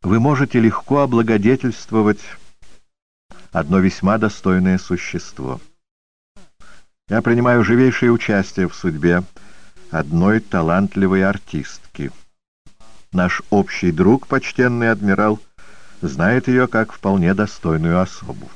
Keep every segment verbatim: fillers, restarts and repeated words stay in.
Вы можете легко облагодетельствовать одно весьма достойное существо. Я принимаю живейшее участие в судьбе одной талантливой артистки. Наш общий друг, почтенный адмирал, знает ее как вполне достойную особу.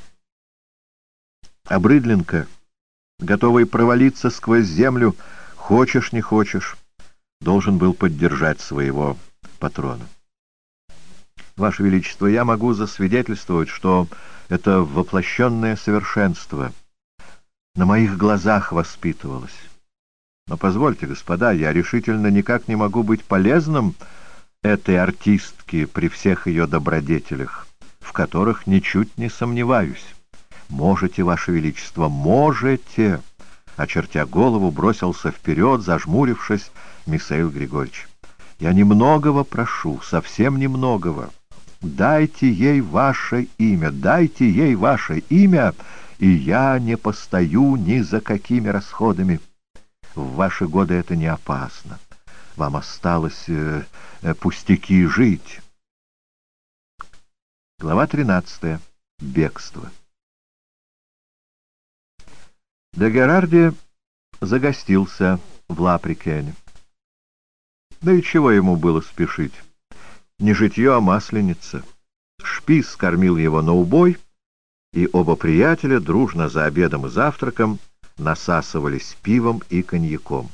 А Брыдленко, готовый провалиться сквозь землю, хочешь не хочешь, должен был поддержать своего патрона. Ваше Величество, я могу засвидетельствовать, что это воплощенное совершенство на моих глазах воспитывалось. Но позвольте, господа, я решительно никак не могу быть полезным этой артистке при всех ее добродетелях, в которых ничуть не сомневаюсь. Можете, Ваше Величество, можете!» Очертя голову, бросился вперед, зажмурившись, Михаил Григорьевич. «Я немногого прошу, совсем немногого. Дайте ей ваше имя, дайте ей ваше имя, и я не постою ни за какими расходами. В ваши годы это не опасно. Вам осталось э, э, пустяки жить». Глава тринадцатая. Бегство. Де Герарди загостился в Лаприкене. Да и чего ему было спешить? Не житье, а масленица. Шпис кормил его на убой, и оба приятеля дружно за обедом и завтраком насасывались пивом и коньяком.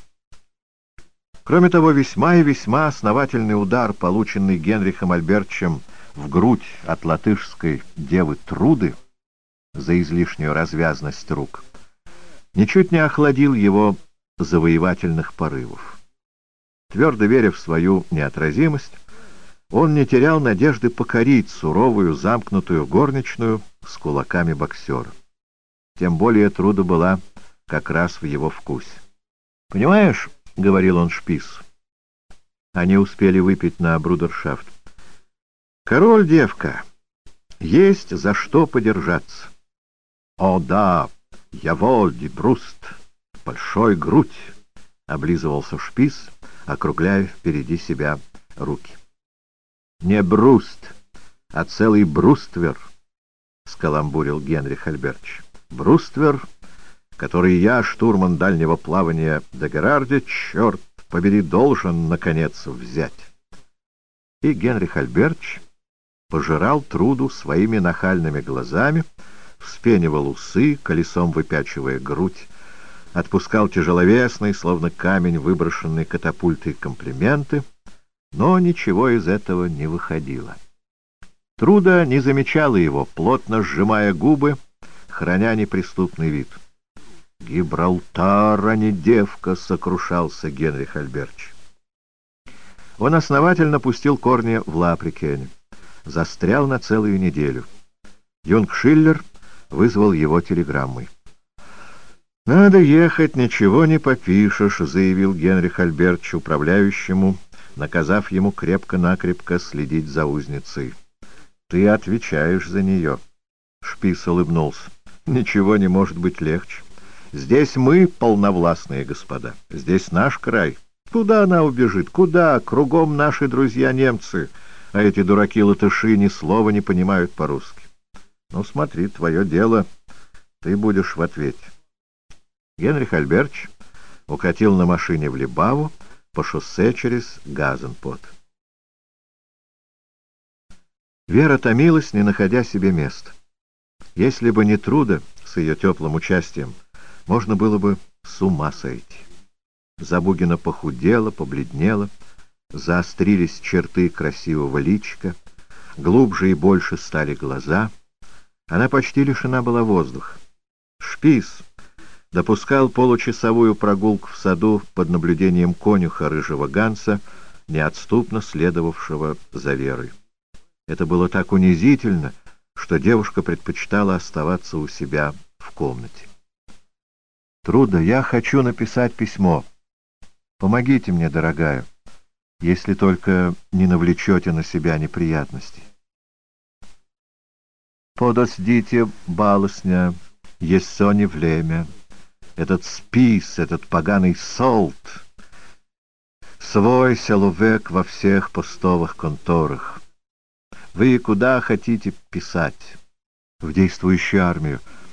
Кроме того, весьма и весьма основательный удар, полученный Генрихом Альбертовичем в грудь от латышской девы Труды за излишнюю развязность рук, ничуть не охладил его завоевательных порывов. Твердо веря в свою неотразимость, он не терял надежды покорить суровую, замкнутую горничную с кулаками боксера. Тем более Труда была как раз в его вкусе. «Понимаешь, — говорил он Шпису, — они успели выпить на брудершафт. Король, девка, есть за что подержаться. О да, яволь ди бруст, большой грудь, — облизывался Шпис, округляя впереди себя руки. «Не бруст, а целый бруствер», — скаламбурил Генрих Альбертович. «Бруствер, который я, штурман дальнего плавания де Герарди, черт побери, должен, наконец, взять». И Генрих Альбертович пожирал Труду своими нахальными глазами, вспенивал усы, колесом выпячивая грудь, отпускал тяжеловесные, словно камень, выброшенные катапультой, комплименты, но ничего из этого не выходило. Труда не замечала его, плотно сжимая губы, храня неприступный вид. «Гибралтар, а не девка!» — сокрушался Генрих Альбертович. Он основательно пустил корни в Лаприкене, застрял на целую неделю. Юнг Шиллер вызвал его телеграммой. «Надо ехать, ничего не попишешь», — заявил Генрих Альбертович управляющему, наказав ему крепко-накрепко следить за узницей. «Ты отвечаешь за нее». Шпис улыбнулся. «Ничего не может быть легче. Здесь мы полновластные господа. Здесь наш край. Куда она убежит? Куда? Кругом наши друзья-немцы, а эти дураки-латыши ни слова не понимают по-русски. Ну, смотри, твое дело. Ты будешь в ответе». Генрих Альбертович укатил на машине в Либаву по шоссе через Газенпот. Вера томилась, не находя себе места. Если бы не Труда с ее теплым участием, можно было бы с ума сойти. Забугина похудела, побледнела, заострились черты красивого личика, глубже и больше стали глаза. Она почти лишена была воздуха. Шпис допускал получасовую прогулку в саду под наблюдением конюха рыжего Ганса, неотступно следовавшего за Верой. Это было так унизительно, что девушка предпочитала оставаться у себя в комнате. «Труда, я хочу написать письмо. Помогите мне, дорогая, если только не навлечете на себя неприятностей». «Подождите, балосня, есо не время. Этот спис, этот поганый солт, свой человек во всех постовых конторах. Вы куда хотите писать? В действующую армию.